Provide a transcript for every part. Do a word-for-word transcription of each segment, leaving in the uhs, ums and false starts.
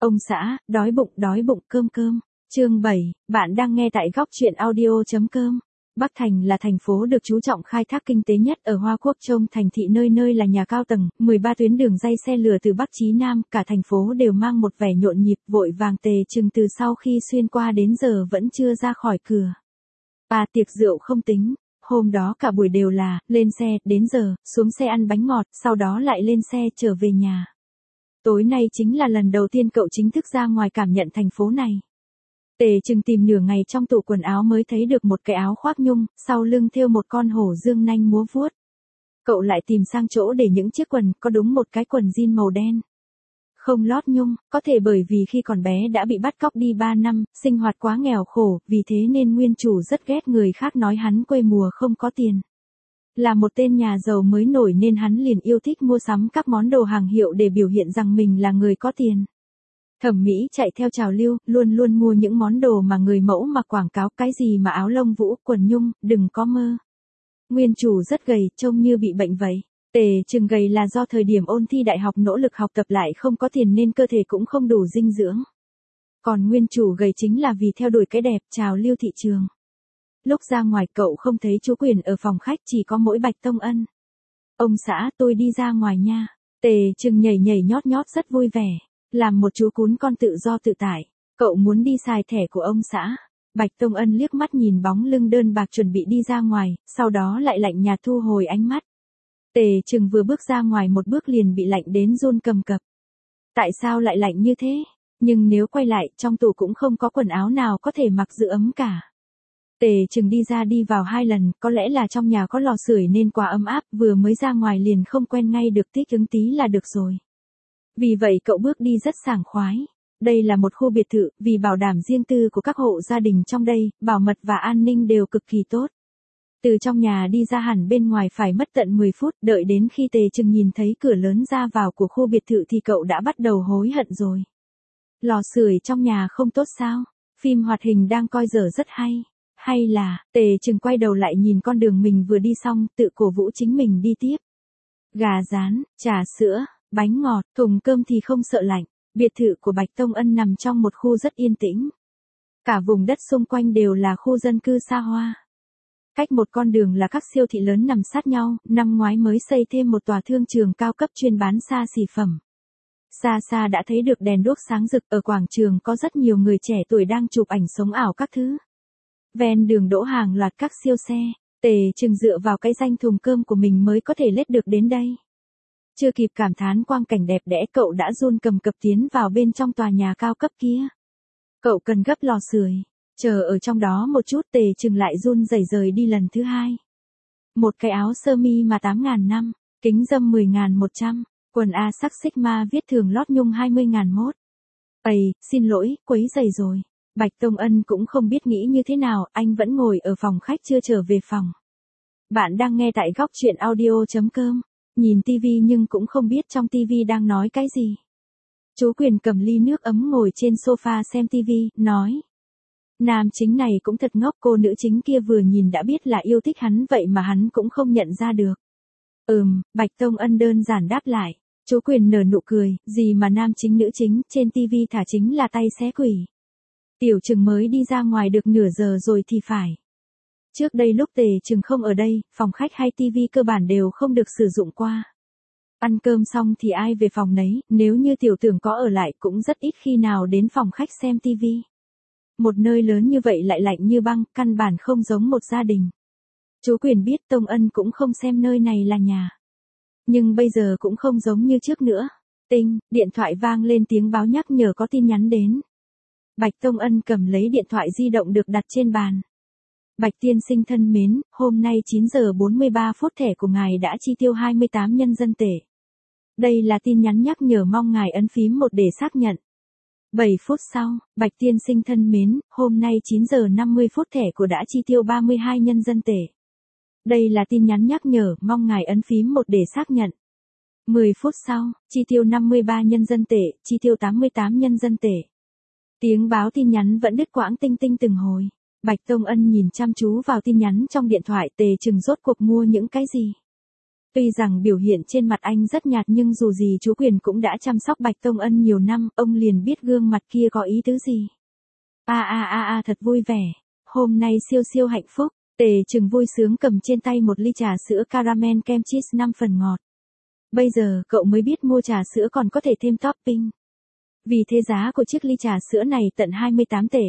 Ông xã, đói bụng, đói bụng, cơm cơm. Chương bảy, bạn đang nghe tại góc truyện audio.com. Bắc Thành là thành phố được chú trọng khai thác kinh tế nhất ở Hoa Quốc. Trông thành thị nơi nơi là nhà cao tầng, mười ba tuyến đường ray xe lửa từ Bắc chí Nam, cả thành phố đều mang một vẻ nhộn nhịp, vội vàng. Tề Trừng từ sau khi xuyên qua đến giờ vẫn chưa ra khỏi cửa. À, tiệc rượu không tính, hôm đó cả buổi đều là lên xe, đến giờ, xuống xe ăn bánh ngọt, sau đó lại lên xe trở về nhà. Tối nay chính là lần đầu tiên cậu chính thức ra ngoài cảm nhận thành phố này. Tề Trừng tìm nửa ngày trong tủ quần áo mới thấy được một cái áo khoác nhung, sau lưng thêu một con hổ dương nanh múa vuốt. Cậu lại tìm sang chỗ để những chiếc quần, có đúng một cái quần jean màu đen. Không lót nhung, có thể bởi vì khi còn bé đã bị bắt cóc đi ba năm, sinh hoạt quá nghèo khổ, vì thế nên nguyên chủ rất ghét người khác nói hắn quê mùa không có tiền. Là một tên nhà giàu mới nổi nên hắn liền yêu thích mua sắm các món đồ hàng hiệu để biểu hiện rằng mình là người có tiền. Thẩm mỹ chạy theo trào lưu, luôn luôn mua những món đồ mà người mẫu mặc quảng cáo, cái gì mà áo lông vũ, quần nhung, đừng có mơ. Nguyên chủ rất gầy, trông như bị bệnh vậy. Tề Trừng gầy là do thời điểm ôn thi đại học nỗ lực học tập lại không có tiền nên cơ thể cũng không đủ dinh dưỡng. Còn nguyên chủ gầy chính là vì theo đuổi cái đẹp, trào lưu thị trường. Lúc ra ngoài cậu không thấy chú Quyền ở phòng khách, chỉ có mỗi Bạch Tông Ân. Ông xã, tôi đi ra ngoài nha. Tề Trừng nhảy nhảy nhót nhót rất vui vẻ. Làm một chú cún con tự do tự tại. Cậu muốn đi xài thẻ của ông xã. Bạch Tông Ân liếc mắt nhìn bóng lưng đơn bạc chuẩn bị đi ra ngoài, sau đó lại lạnh nhạt thu hồi ánh mắt. Tề Trừng vừa bước ra ngoài một bước liền bị lạnh đến run cầm cập. Tại sao lại lạnh như thế? Nhưng nếu quay lại, trong tủ cũng không có quần áo nào có thể mặc giữ ấm cả. Tề Trừng đi ra đi vào hai lần, có lẽ là trong nhà có lò sưởi nên quá ấm áp, vừa mới ra ngoài liền không quen ngay được, thích ứng tí là được rồi. Vì vậy cậu bước đi rất sảng khoái. Đây là một khu biệt thự, vì bảo đảm riêng tư của các hộ gia đình trong đây, bảo mật và an ninh đều cực kỳ tốt. Từ trong nhà đi ra hẳn bên ngoài phải mất tận mười phút, đợi đến khi Tề Trừng nhìn thấy cửa lớn ra vào của khu biệt thự thì cậu đã bắt đầu hối hận rồi. Lò sưởi trong nhà không tốt sao? Phim hoạt hình đang coi dở rất hay. Hay là, Tề Trừng quay đầu lại nhìn con đường mình vừa đi xong, tự cổ vũ chính mình đi tiếp. Gà rán, trà sữa, bánh ngọt, thùng cơm thì không sợ lạnh. Biệt thự của Bạch Tông Ân nằm trong một khu rất yên tĩnh. Cả vùng đất xung quanh đều là khu dân cư xa hoa. Cách một con đường là các siêu thị lớn nằm sát nhau, năm ngoái mới xây thêm một tòa thương trường cao cấp chuyên bán xa xỉ phẩm. Xa xa đã thấy được đèn đuốc sáng rực, ở quảng trường có rất nhiều người trẻ tuổi đang chụp ảnh sống ảo các thứ. Ven đường đỗ hàng loạt các siêu xe, Tề Trừng dựa vào cái danh thùng cơm của mình mới có thể lết được đến đây. Chưa kịp cảm thán quang cảnh đẹp đẽ cậu đã run cầm cập tiến vào bên trong tòa nhà cao cấp kia. Cậu cần gấp lò sưởi, chờ ở trong đó một chút. Tề Trừng lại run rẩy rời đi lần thứ hai. Một cái áo sơ mi mà tám ngàn năm, kính râm mười ngàn một trăm, quần A sắc Sigma viết thường lót nhung hai mươi ngàn mốt. Ây, xin lỗi, quấy rầy rồi. Bạch Tông Ân cũng không biết nghĩ như thế nào, anh vẫn ngồi ở phòng khách chưa trở về phòng. Bạn đang nghe tại góc truyện audio.com. Nhìn tivi nhưng cũng không biết trong tivi đang nói cái gì. Chú Quyền cầm ly nước ấm ngồi trên sofa xem tivi, nói. Nam chính này cũng thật ngốc, cô nữ chính kia vừa nhìn đã biết là yêu thích hắn vậy mà hắn cũng không nhận ra được. Ừm, Bạch Tông Ân đơn giản đáp lại. Chú Quyền nở nụ cười, gì mà nam chính nữ chính, trên tivi thả chính là tay xé quỷ. Tiểu Trừng mới đi ra ngoài được nửa giờ rồi thì phải. Trước đây lúc Tề Trừng không ở đây, phòng khách hay tivi cơ bản đều không được sử dụng qua. Ăn cơm xong thì ai về phòng nấy, nếu như Tiểu Tưởng có ở lại cũng rất ít khi nào đến phòng khách xem tivi. Một nơi lớn như vậy lại lạnh như băng, căn bản không giống một gia đình. Chú Quyền biết Tông Ân cũng không xem nơi này là nhà. Nhưng bây giờ cũng không giống như trước nữa. Tinh, điện thoại vang lên tiếng báo nhắc nhở có tin nhắn đến. Bạch Tông Ân cầm lấy điện thoại di động được đặt trên bàn. Bạch tiên sinh thân mến, hôm nay chín giờ bốn mươi ba phút thẻ của ngài đã chi tiêu hai mươi tám nhân dân tệ. Đây là tin nhắn nhắc nhở, mong ngài ấn phím một để xác nhận. bảy phút sau, Bạch tiên sinh thân mến, hôm nay chín giờ năm mươi phút thẻ của đã chi tiêu ba mươi hai nhân dân tệ. Đây là tin nhắn nhắc nhở, mong ngài ấn phím một để xác nhận. mười phút sau, chi tiêu năm mươi ba nhân dân tệ, chi tiêu tám mươi tám nhân dân tệ. Tiếng báo tin nhắn vẫn đứt quãng tinh tinh từng hồi. Bạch Tông Ân nhìn chăm chú vào tin nhắn trong điện thoại. Tề Trừng rốt cuộc mua những cái gì? Tuy rằng biểu hiện trên mặt anh rất nhạt nhưng dù gì chú Quyền cũng đã chăm sóc Bạch Tông Ân nhiều năm, ông liền biết gương mặt kia có ý tứ gì. A a a a thật vui vẻ, hôm nay siêu siêu hạnh phúc, Tề Trừng vui sướng cầm trên tay một ly trà sữa caramel kem cheese năm phần ngọt. Bây giờ cậu mới biết mua trà sữa còn có thể thêm topping. Vì thế giá của chiếc ly trà sữa này tận hai mươi tám tể.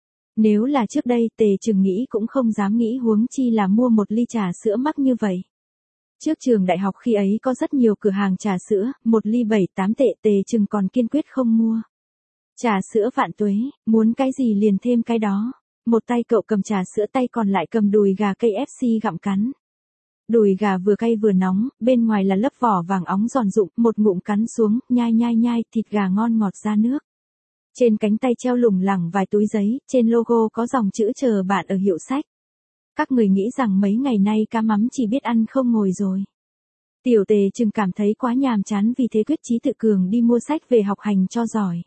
Nếu là trước đây Tề Trừng nghĩ cũng không dám nghĩ huống chi là mua một ly trà sữa mắc như vậy. Trước trường đại học khi ấy có rất nhiều cửa hàng trà sữa, một ly bảy tám tệ Tề Trừng còn kiên quyết không mua. Trà sữa vạn tuế, muốn cái gì liền thêm cái đó. Một tay cậu cầm trà sữa tay còn lại cầm đùi gà ca ép xê gặm cắn. Đùi gà vừa cay vừa nóng, bên ngoài là lớp vỏ vàng óng giòn rụm, một ngụm cắn xuống, nhai nhai nhai, thịt gà ngon ngọt ra nước. Trên cánh tay treo lủng lẳng vài túi giấy, trên logo có dòng chữ chờ bạn ở hiệu sách. Các người nghĩ rằng mấy ngày nay cá mắm chỉ biết ăn không ngồi rồi. Tiểu Tề Trừng cảm thấy quá nhàm chán vì thế quyết chí tự cường đi mua sách về học hành cho giỏi.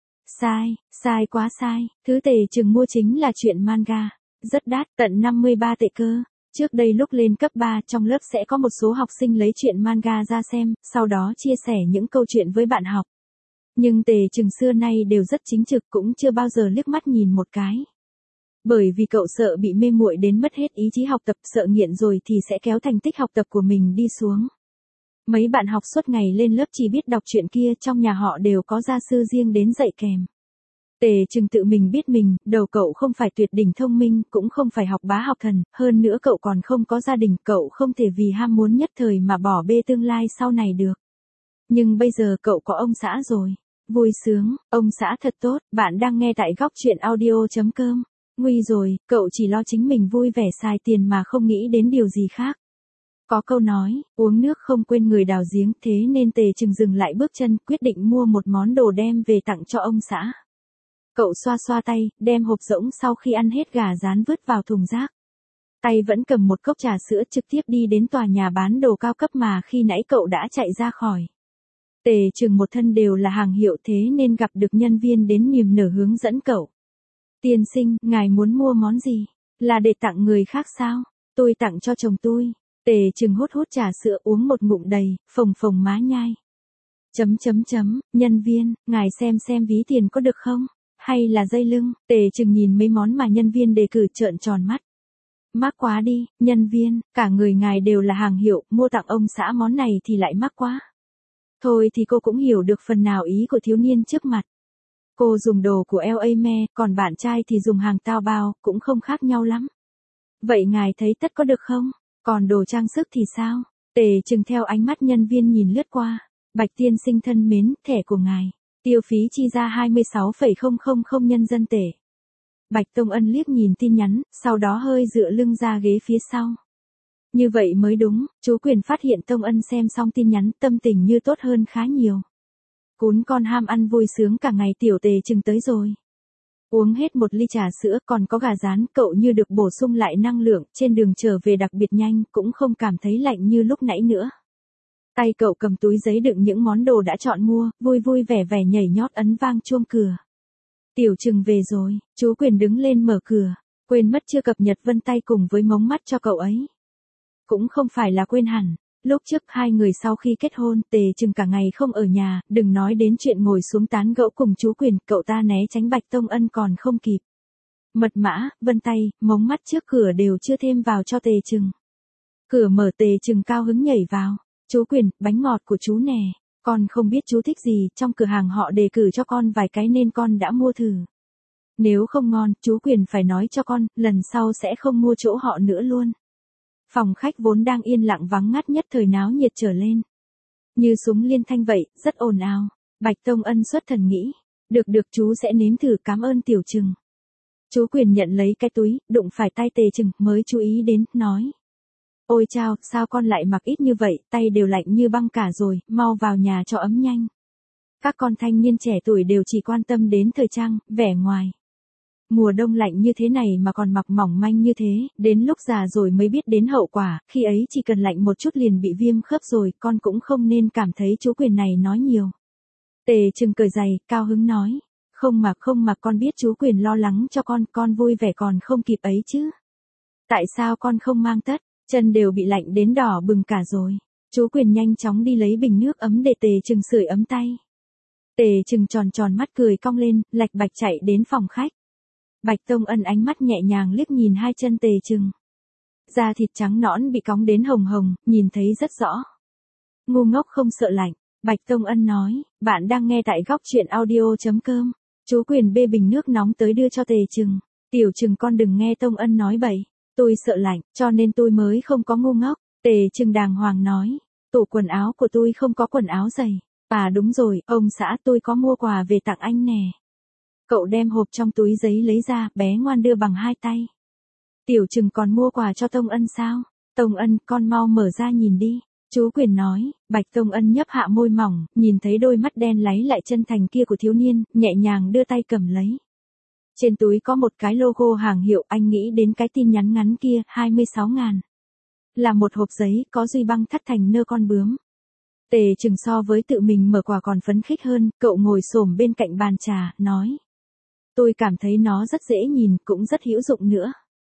Sai, sai quá sai, thứ Tề Trừng mua chính là truyện manga. Rất đắt, tận năm mươi ba tệ cơ. Trước đây lúc lên cấp ba trong lớp sẽ có một số học sinh lấy truyện manga ra xem, sau đó chia sẻ những câu chuyện với bạn học. Nhưng Tề Trừng xưa nay đều rất chính trực cũng chưa bao giờ liếc mắt nhìn một cái. Bởi vì cậu sợ bị mê muội đến mất hết ý chí học tập, sợ nghiện rồi thì sẽ kéo thành tích học tập của mình đi xuống. Mấy bạn học suốt ngày lên lớp chỉ biết đọc truyện kia, trong nhà họ đều có gia sư riêng đến dạy kèm. Tề Trừng tự mình biết mình, đầu cậu không phải tuyệt đỉnh thông minh, cũng không phải học bá học thần, hơn nữa cậu còn không có gia đình, cậu không thể vì ham muốn nhất thời mà bỏ bê tương lai sau này được. Nhưng bây giờ cậu có ông xã rồi. Vui sướng, ông xã thật tốt, bạn đang nghe tại góc truyện audio chấm com. Nguy rồi, cậu chỉ lo chính mình vui vẻ xài tiền mà không nghĩ đến điều gì khác. Có câu nói, uống nước không quên người đào giếng, thế nên Tề Trừng dừng lại bước chân, quyết định mua một món đồ đem về tặng cho ông xã. Cậu xoa xoa tay, đem hộp rỗng sau khi ăn hết gà rán vứt vào thùng rác. Tay vẫn cầm một cốc trà sữa trực tiếp đi đến tòa nhà bán đồ cao cấp mà khi nãy cậu đã chạy ra khỏi. Tề Trừng một thân đều là hàng hiệu thế nên gặp được nhân viên đến niềm nở hướng dẫn cậu. Tiên sinh, ngài muốn mua món gì? Là để tặng người khác sao? Tôi tặng cho chồng tôi. Tề Trừng hút hút trà sữa uống một ngụm đầy, phồng phồng má nhai. Chấm chấm chấm, nhân viên, ngài xem xem ví tiền có được không? Hay là dây lưng? Tề Trừng nhìn mấy món mà nhân viên đề cử trợn tròn mắt. Mắc quá đi, nhân viên, cả người ngài đều là hàng hiệu, mua tặng ông xã món này thì lại mắc quá. Thôi thì cô cũng hiểu được phần nào ý của thiếu niên trước mặt. Cô dùng đồ của lờ a Me, còn bạn trai thì dùng hàng Taobao, cũng không khác nhau lắm. Vậy ngài thấy tất có được không? Còn đồ trang sức thì sao? Tề Trừng theo ánh mắt nhân viên nhìn lướt qua. Bạch tiên sinh thân mến, thẻ của ngài. Tiêu phí chi ra hai mươi sáu phẩy không không không nhân dân tệ. Bạch Tông Ân liếc nhìn tin nhắn, sau đó hơi dựa lưng ra ghế phía sau. Như vậy mới đúng, chú Quyền phát hiện Tông Ân xem xong tin nhắn, tâm tình như tốt hơn khá nhiều. Cún con ham ăn vui sướng cả ngày, tiểu Tề Trừng tới rồi. Uống hết một ly trà sữa còn có gà rán, cậu như được bổ sung lại năng lượng, trên đường trở về đặc biệt nhanh, cũng không cảm thấy lạnh như lúc nãy nữa. Tay cậu cầm túi giấy đựng những món đồ đã chọn mua, vui vui vẻ vẻ nhảy nhót ấn vang chuông cửa. Tiểu Trừng về rồi, chú Quyền đứng lên mở cửa, quên mất chưa cập nhật vân tay cùng với mống mắt cho cậu ấy. Cũng không phải là quên hẳn, lúc trước hai người sau khi kết hôn, Tề Trừng cả ngày không ở nhà, đừng nói đến chuyện ngồi xuống tán gẫu cùng chú Quyền, cậu ta né tránh Bạch Tông Ân còn không kịp. Mật mã, vân tay, mống mắt trước cửa đều chưa thêm vào cho Tề Trừng. Cửa mở, Tề Trừng cao hứng nhảy vào. Chú Quyền, bánh ngọt của chú nè, con không biết chú thích gì, trong cửa hàng họ đề cử cho con vài cái nên con đã mua thử. Nếu không ngon, chú Quyền phải nói cho con, lần sau sẽ không mua chỗ họ nữa luôn. Phòng khách vốn đang yên lặng vắng ngắt nhất thời náo nhiệt trở lên. Như súng liên thanh vậy, rất ồn ào. Bạch Tông Ân xuất thần nghĩ, được được chú sẽ nếm thử, cảm ơn tiểu Trừng. Chú Quyền nhận lấy cái túi, đụng phải tay Tề Trừng mới chú ý đến, nói. Ôi chao, sao con lại mặc ít như vậy, tay đều lạnh như băng cả rồi, mau vào nhà cho ấm nhanh. Các con thanh niên trẻ tuổi đều chỉ quan tâm đến thời trang, vẻ ngoài. Mùa đông lạnh như thế này mà còn mặc mỏng manh như thế, đến lúc già rồi mới biết đến hậu quả, khi ấy chỉ cần lạnh một chút liền bị viêm khớp rồi, con cũng không nên cảm thấy chú Quyền này nói nhiều. Tề Trừng cởi giày, cao hứng nói. Không mà không mà con biết chú Quyền lo lắng cho con, con vui vẻ còn không kịp ấy chứ. Tại sao con không mang tất? Chân đều bị lạnh đến đỏ bừng cả rồi. Chú Quyền nhanh chóng đi lấy bình nước ấm để Tề Trừng sưởi ấm tay. Tề Trừng tròn tròn mắt cười cong lên, lạch bạch chạy đến phòng khách. Bạch Tông Ân ánh mắt nhẹ nhàng liếc nhìn hai chân Tề Trừng. Da thịt trắng nõn bị cóng đến hồng hồng, nhìn thấy rất rõ. Ngu ngốc không sợ lạnh, Bạch Tông Ân nói, bạn đang nghe tại góc truyện audio.com. Chú Quyền bê bình nước nóng tới đưa cho Tề Trừng. Tiểu Trừng con đừng nghe Tông Ân nói bậy, tôi sợ lạnh, cho nên tôi mới không có ngu ngốc. Tề Trừng đàng hoàng nói, tủ quần áo của tôi không có quần áo giày. À đúng rồi, ông xã tôi có mua quà về tặng anh nè. Cậu đem hộp trong túi giấy lấy ra, bé ngoan đưa bằng hai tay. Tiểu Trừng còn mua quà cho Tông Ân sao? Tông Ân, con mau mở ra nhìn đi. Chú Quyền nói, Bạch Tông Ân nhấp hạ môi mỏng, nhìn thấy đôi mắt đen láy lại chân thành kia của thiếu niên, nhẹ nhàng đưa tay cầm lấy. Trên túi có một cái logo hàng hiệu, anh nghĩ đến cái tin nhắn ngắn kia, hai mươi sáu ngàn. Là một hộp giấy, có duy băng thắt thành nơ con bướm. Tề Trừng so với tự mình mở quà còn phấn khích hơn, cậu ngồi xổm bên cạnh bàn trà, nói. Tôi cảm thấy nó rất dễ nhìn, cũng rất hữu dụng nữa.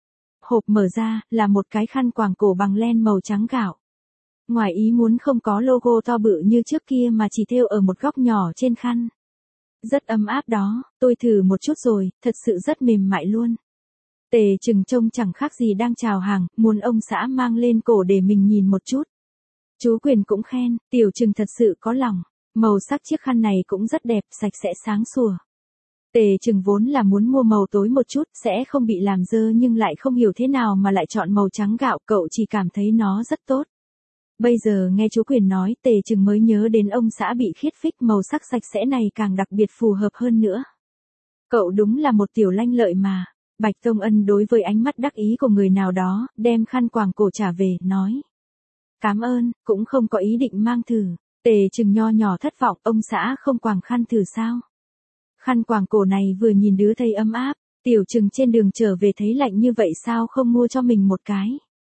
Hộp mở ra, là một cái khăn quàng cổ bằng len màu trắng gạo. Ngoài ý muốn không có logo to bự như trước kia mà chỉ thêu ở một góc nhỏ trên khăn. Rất ấm áp đó, tôi thử một chút rồi, thật sự rất mềm mại luôn. Tề Trừng trông chẳng khác gì đang chào hàng, muốn ông xã mang lên cổ để mình nhìn một chút. Chú Quyền cũng khen, Tiểu Trừng thật sự có lòng, màu sắc chiếc khăn này cũng rất đẹp, sạch sẽ sáng sủa. Tề Trừng vốn là muốn mua màu tối một chút, sẽ không bị làm dơ nhưng lại không hiểu thế nào mà lại chọn màu trắng gạo, cậu chỉ cảm thấy nó rất tốt. Bây giờ nghe chú Quyền nói, Tề Trừng mới nhớ đến ông xã bị khiết phích, màu sắc sạch sẽ này càng đặc biệt phù hợp hơn nữa. Cậu đúng là một tiểu lanh lợi mà. Bạch Tông Ân đối với ánh mắt đắc ý của người nào đó, đem khăn quàng cổ trả về, nói. Cảm ơn, cũng không có ý định mang thử. Tề Trừng nho nhỏ thất vọng, ông xã không quàng khăn thử sao? Khăn quàng cổ này vừa nhìn đứa thấy ấm áp, Tiểu Trừng trên đường trở về thấy lạnh như vậy sao không mua cho mình một cái?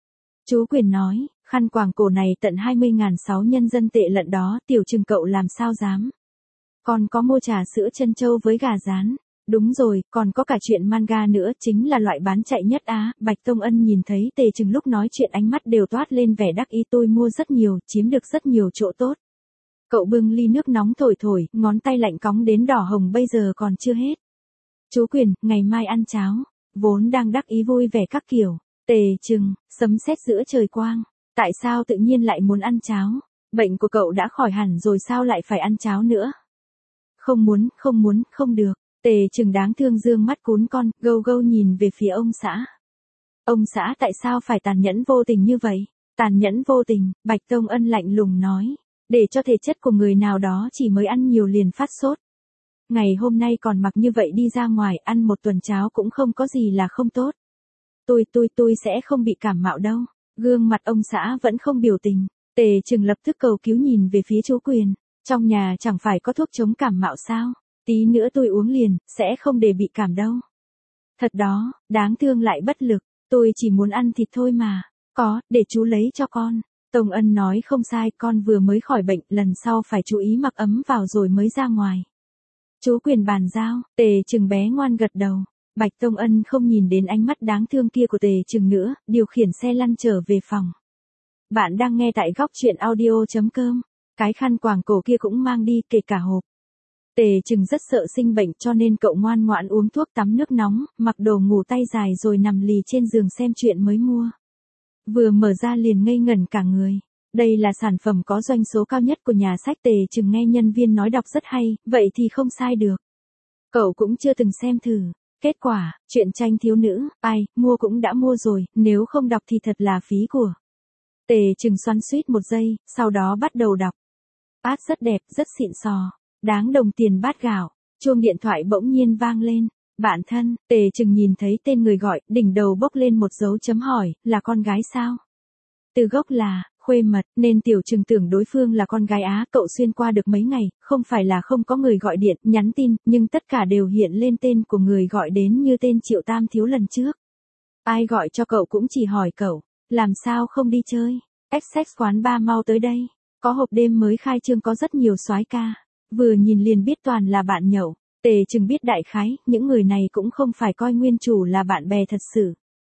Chú Quyền nói, khăn quàng cổ này tận hai mươi ngàn sáu nhân dân tệ lận đó, Tiểu Trừng cậu làm sao dám? Còn có mua trà sữa trân châu với gà rán. Đúng rồi, còn có cả chuyện manga nữa, chính là loại bán chạy nhất á. Bạch Tông Ân nhìn thấy Tề Trừng lúc nói chuyện ánh mắt đều toát lên vẻ đắc ý, tôi mua rất nhiều, chiếm được rất nhiều chỗ tốt. Cậu bưng ly nước nóng thổi thổi, ngón tay lạnh cóng đến đỏ hồng bây giờ còn chưa hết. Chú Quyền, ngày mai ăn cháo. Vốn đang đắc ý vui vẻ các kiểu. Tề Trừng, sấm sét giữa trời quang. Tại sao tự nhiên lại muốn ăn cháo? Bệnh của cậu đã khỏi hẳn rồi sao lại phải ăn cháo nữa? Không muốn, không muốn, không được. Tề Trừng đáng thương dương mắt cún con, gâu gâu nhìn về phía ông xã. Ông xã tại sao phải tàn nhẫn vô tình như vậy? Tàn nhẫn vô tình, Bạch Tông Ân lạnh lùng nói. Để cho thể chất của người nào đó chỉ mới ăn nhiều liền phát sốt. Ngày hôm nay còn mặc như vậy đi ra ngoài ăn một tuần cháo cũng không có gì là không tốt. Tôi tôi tôi sẽ không bị cảm mạo đâu. Gương mặt ông xã vẫn không biểu tình. Tề Trừng lập tức cầu cứu nhìn về phía chú Quyền. Trong nhà chẳng phải có thuốc chống cảm mạo sao? Tí nữa tôi uống liền, sẽ không để bị cảm đâu. Thật đó, đáng thương lại bất lực, tôi chỉ muốn ăn thịt thôi mà. Có, để chú lấy cho con. Tông Ân nói không sai, con vừa mới khỏi bệnh, lần sau phải chú ý mặc ấm vào rồi mới ra ngoài. Chú Quyền bàn giao, Tề Trừng bé ngoan gật đầu. Bạch Tông Ân không nhìn đến ánh mắt đáng thương kia của Tề Trừng nữa, điều khiển xe lăn trở về phòng. Bạn đang nghe tại góc truyện audio.com. Cái khăn quàng cổ kia cũng mang đi, kể cả hộp. Tề Trừng rất sợ sinh bệnh cho nên cậu ngoan ngoãn uống thuốc tắm nước nóng, mặc đồ ngủ tay dài rồi nằm lì trên giường xem chuyện mới mua. Vừa mở ra liền ngây ngẩn cả người. Đây là sản phẩm có doanh số cao nhất của nhà sách. Tề Trừng nghe nhân viên nói đọc rất hay, vậy thì không sai được. Cậu cũng chưa từng xem thử. Kết quả, truyện tranh thiếu nữ, ai, mua cũng đã mua rồi, nếu không đọc thì thật là phí của. Tề Trừng xoắn xuýt một giây, sau đó bắt đầu đọc. Bát rất đẹp, rất xịn sò. Đáng đồng tiền bát gạo. Chuông điện thoại bỗng nhiên vang lên. Bạn thân, Tề Trừng nhìn thấy tên người gọi, đỉnh đầu bốc lên một dấu chấm hỏi, là con gái sao? Từ gốc là, khuê mật, nên Tiểu Trừng tưởng đối phương là con gái á. Cậu xuyên qua được mấy ngày, không phải là không có người gọi điện, nhắn tin, nhưng tất cả đều hiện lên tên của người gọi đến như tên Triệu Tam Thiếu lần trước. Ai gọi cho cậu cũng chỉ hỏi cậu, làm sao không đi chơi? ét ích quán ba mau tới đây. Có hộp đêm mới khai trương có rất nhiều soái ca. Vừa nhìn liền biết toàn là bạn nhậu. Tề Trừng biết đại khái, những người này cũng không phải coi nguyên chủ là bạn bè thật sự.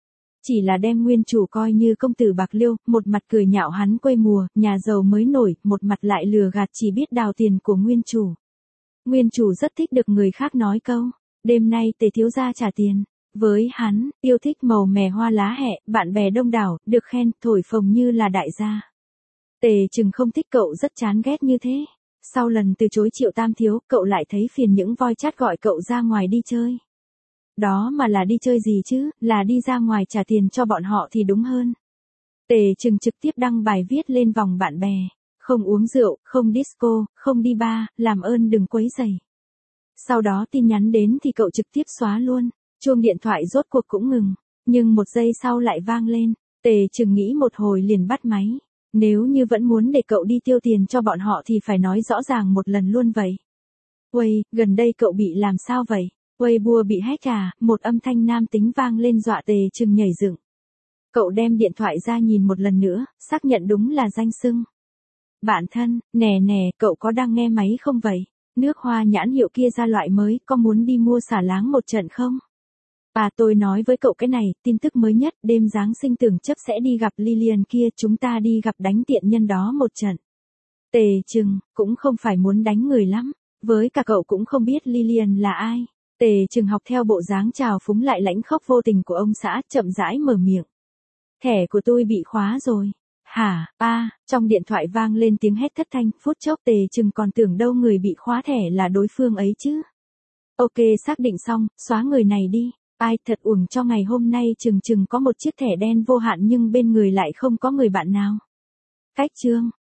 Chỉ là đem nguyên chủ coi như công tử bạc liêu, một mặt cười nhạo hắn quê mùa, nhà giàu mới nổi, một mặt lại lừa gạt chỉ biết đào tiền của nguyên chủ. Nguyên chủ rất thích được người khác nói câu, đêm nay Tề thiếu gia trả tiền. Với hắn, yêu thích màu mè hoa lá hẹ, bạn bè đông đảo, được khen, thổi phồng như là đại gia. Tề Trừng không thích cậu, rất chán ghét như thế. Sau lần từ chối Triệu Tam thiếu, cậu lại thấy phiền những voi chát gọi cậu ra ngoài đi chơi. Đó mà là đi chơi gì chứ, là đi ra ngoài trả tiền cho bọn họ thì đúng hơn. Tề Trừng trực tiếp đăng bài viết lên vòng bạn bè. Không uống rượu, không disco, không đi bar, làm ơn đừng quấy rầy. Sau đó tin nhắn đến thì cậu trực tiếp xóa luôn. Chuông điện thoại rốt cuộc cũng ngừng. Nhưng một giây sau lại vang lên. Tề Trừng nghĩ một hồi liền bắt máy. Nếu như vẫn muốn để cậu đi tiêu tiền cho bọn họ thì phải nói rõ ràng một lần luôn vậy. Uầy, gần đây cậu bị làm sao vậy? Weibo bị hack à? Một âm thanh nam tính vang lên dọa Tề Trừng nhảy dựng. Cậu đem điện thoại ra nhìn một lần nữa, xác nhận đúng là danh xưng. Bạn thân, nè nè, cậu có đang nghe máy không vậy? Nước hoa nhãn hiệu kia ra loại mới, có muốn đi mua xả láng một trận không? À tôi nói với cậu cái này, tin tức mới nhất, đêm Giáng sinh tưởng chấp sẽ đi gặp Lilian kia, chúng ta đi gặp đánh tiện nhân đó một trận. Tề Trừng, cũng không phải muốn đánh người lắm, với cả cậu cũng không biết Lilian là ai. Tề Trừng học theo bộ dáng trào phúng lại lãnh khốc vô tình của ông xã, chậm rãi mở miệng. Thẻ của tôi bị khóa rồi. Hả, a, à, trong điện thoại vang lên tiếng hét thất thanh, phút chốc Tề Trừng còn tưởng đâu người bị khóa thẻ là đối phương ấy chứ. Ok, xác định xong, xóa người này đi. Ai, thật uổng cho ngày hôm nay Trừng Trừng có một chiếc thẻ đen vô hạn nhưng bên người lại không có người bạn nào. Cách chương.